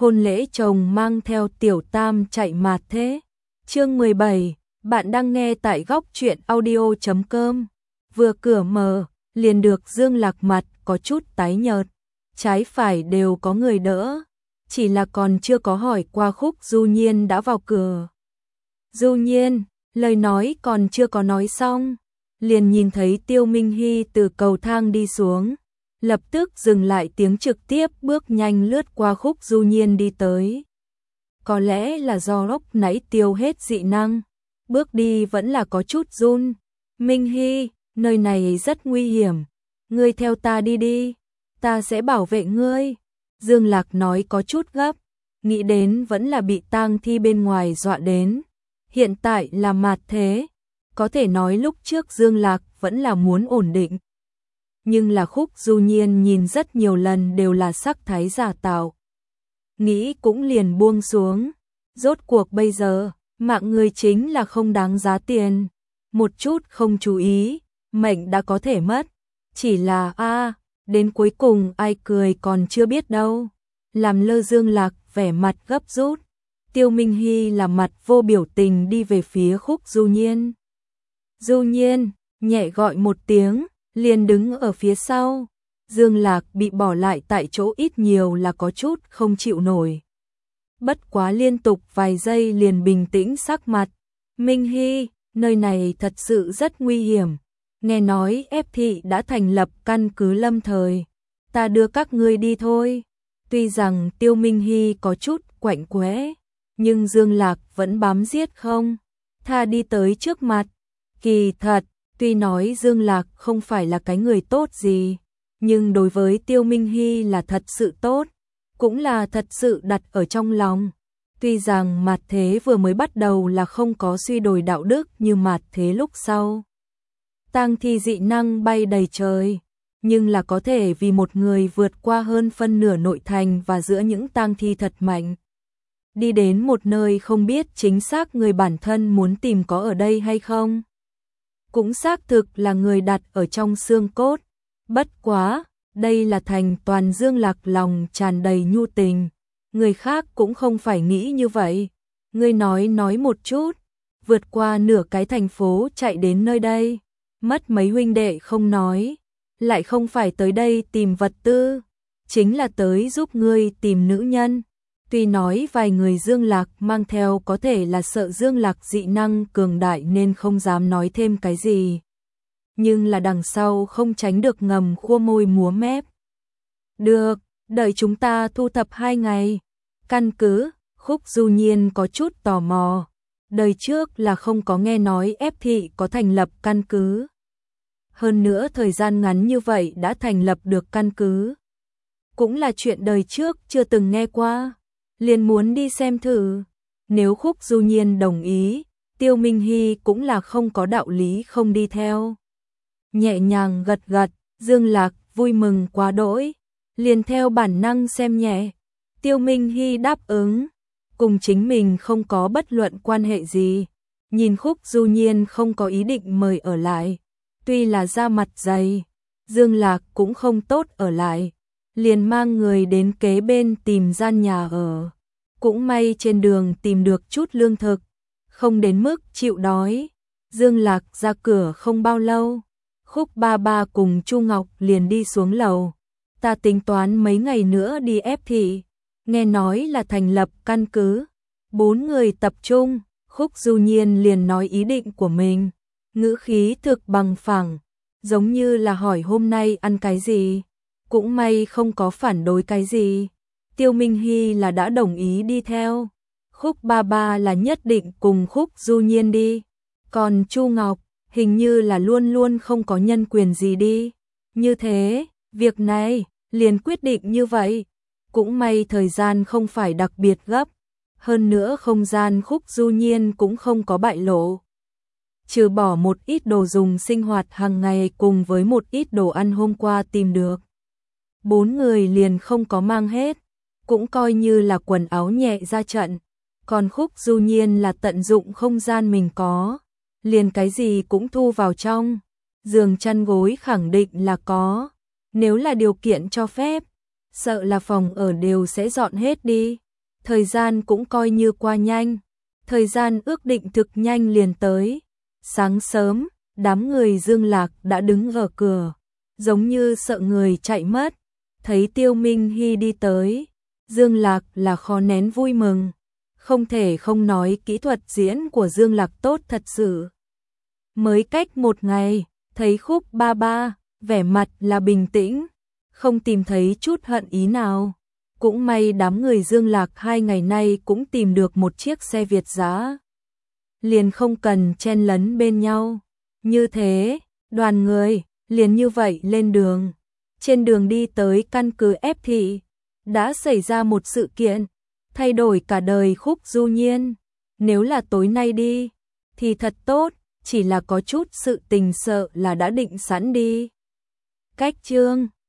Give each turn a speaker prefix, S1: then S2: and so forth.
S1: hôn lễ chồng mang theo tiểu tam chạy mạt thế. Chương 17, bạn đang nghe tại góc truyện audio.com. Vừa cửa mở, liền được Dương Lạc mặt có chút tái nhợt, trái phải đều có người đỡ, chỉ là còn chưa có hỏi qua Khúc Du Nhiên đã vào cửa. Du Nhiên, lời nói còn chưa có nói xong, liền nhìn thấy Tiêu Minh Hy từ cầu thang đi xuống, lập tức dừng lại tiếng trực tiếp bước nhanh lướt qua Khúc Du Nhiên đi tới. Có lẽ là do lúc nãy tiêu hết dị năng, bước đi vẫn là có chút run. Minh Hy, nơi này rất nguy hiểm, ngươi theo ta đi đi, ta sẽ bảo vệ ngươi. Dương Lạc nói có chút gấp, nghĩ đến vẫn là bị tang thi bên ngoài dọa đến. Hiện tại là mạt thế, có thể nói lúc trước Dương Lạc vẫn là muốn ổn định. Nhưng là Khúc Du Nhiên nhìn rất nhiều lần đều là sắc thái giả tạo. Nghĩ cũng liền buông xuống, rốt cuộc bây giờ, mạng người chính là không đáng giá tiền. Một chút không chú ý, mệnh đã có thể mất. Chỉ là đến cuối cùng ai cười còn chưa biết đâu. Làm lơ Dương Lạc vẻ mặt gấp rút. Tiêu Minh Hy là mặt vô biểu tình đi về phía Khúc Du Nhiên. Du Nhiên, nhẹ gọi một tiếng, liền đứng ở phía sau. Dương Lạc bị bỏ lại tại chỗ ít nhiều là có chút không chịu nổi. Bất quá liên tục vài giây liền bình tĩnh sắc mặt. Minh Hy, nơi này thật sự rất nguy hiểm. Nghe nói ép thị đã thành lập căn cứ lâm thời. Ta đưa các ngươi đi thôi. Tuy rằng Tiêu Minh Hy có chút quạnh quẽ, nhưng Dương Lạc vẫn bám giết không tha đi tới trước mặt. Kỳ thật, tuy nói Dương Lạc không phải là cái người tốt gì, nhưng đối với Tiêu Minh Hy là thật sự tốt, cũng là thật sự đặt ở trong lòng. Tuy rằng mạt thế vừa mới bắt đầu là không có suy đồi đạo đức như mạt thế lúc sau. Tang thi dị năng bay đầy trời, nhưng là có thể vì một người vượt qua hơn phân nửa nội thành và giữa những tang thi thật mạnh. Đi đến một nơi không biết chính xác người bản thân muốn tìm có ở đây hay không. Cũng xác thực là người đặt ở trong xương cốt. Bất quá, đây là thành toàn Dương Lạc lòng tràn đầy nhu tình. Người khác cũng không phải nghĩ như vậy. Ngươi nói một chút, vượt qua nửa cái thành phố chạy đến nơi đây. Mất mấy huynh đệ không nói, lại không phải tới đây tìm vật tư, chính là tới giúp ngươi tìm nữ nhân. Tuy nói vài người Dương Lạc mang theo có thể là sợ Dương Lạc dị năng cường đại nên không dám nói thêm cái gì. Nhưng là đằng sau không tránh được ngầm khua môi múa mép. Được, đợi chúng ta thu thập 2 ngày. Căn cứ, Khúc Du Nhiên có chút tò mò. Đời trước là không có nghe nói ép thị có thành lập căn cứ. Hơn nữa thời gian ngắn như vậy đã thành lập được căn cứ. Cũng là chuyện đời trước chưa từng nghe qua. Liền muốn đi xem thử. Nếu Khúc Du Nhiên đồng ý, Tiêu Minh Hy cũng là không có đạo lý không đi theo. Nhẹ nhàng gật gật, Dương Lạc vui mừng quá đỗi, liền theo bản năng xem nhẹ. Tiêu Minh Hy đáp ứng, cùng chính mình không có bất luận quan hệ gì. Nhìn Khúc Du Nhiên không có ý định mời ở lại, tuy là da mặt dày, Dương Lạc cũng không tốt ở lại, liền mang người đến kế bên tìm gian nhà ở. Cũng may trên đường tìm được chút lương thực, không đến mức chịu đói. Dương Lạc ra cửa không bao lâu, Khúc ba ba cùng Chu Ngọc liền đi xuống lầu. Ta tính toán mấy ngày nữa đi ép thị, nghe nói là thành lập căn cứ. 4 người tập trung, Khúc Du Nhiên liền nói ý định của mình, ngữ khí thực bằng phẳng, giống như là hỏi hôm nay ăn cái gì. Cũng may không có phản đối cái gì. Tiêu Minh Hy là đã đồng ý đi theo. Khúc ba ba là nhất định cùng Khúc Du Nhiên đi. Còn Chu Ngọc, hình như là luôn luôn không có nhân quyền gì đi. Như thế, việc này, liền quyết định như vậy. Cũng may thời gian không phải đặc biệt gấp. Hơn nữa không gian Khúc Du Nhiên cũng không có bại lộ. Trừ bỏ một ít đồ dùng sinh hoạt hàng ngày cùng với một ít đồ ăn hôm qua tìm được. 4 người liền không có mang hết, cũng coi như là quần áo nhẹ ra trận. Còn Khúc Du Nhiên là tận dụng không gian mình có, liền cái gì cũng thu vào trong. Giường chăn gối khẳng định là có, nếu là điều kiện cho phép, sợ là phòng ở đều sẽ dọn hết đi. thời gian cũng coi như qua nhanh. Thời gian ước định thực nhanh liền tới. Sáng sớm, đám người Dương Lạc đã đứng ở cửa, giống như sợ người chạy mất. Thấy Tiêu Minh Hy đi tới, Dương Lạc là khó nén vui mừng. Không thể không nói kỹ thuật diễn của Dương Lạc tốt thật sự. Mới cách một ngày, thấy Khúc Ba Ba, vẻ mặt là bình tĩnh, không tìm thấy chút hận ý nào. Cũng may đám người Dương Lạc 2 ngày nay cũng tìm được một chiếc xe Việt giá. Liền không cần chen lấn bên nhau. Như thế, đoàn người, liền như vậy lên đường. Trên đường đi tới căn cứ ép thị, đã xảy ra một sự kiện, thay đổi cả đời Khúc Du Nhiên. Nếu là tối nay đi, thì thật tốt, chỉ là có chút sự tình sợ là đã định sẵn đi. Cách chương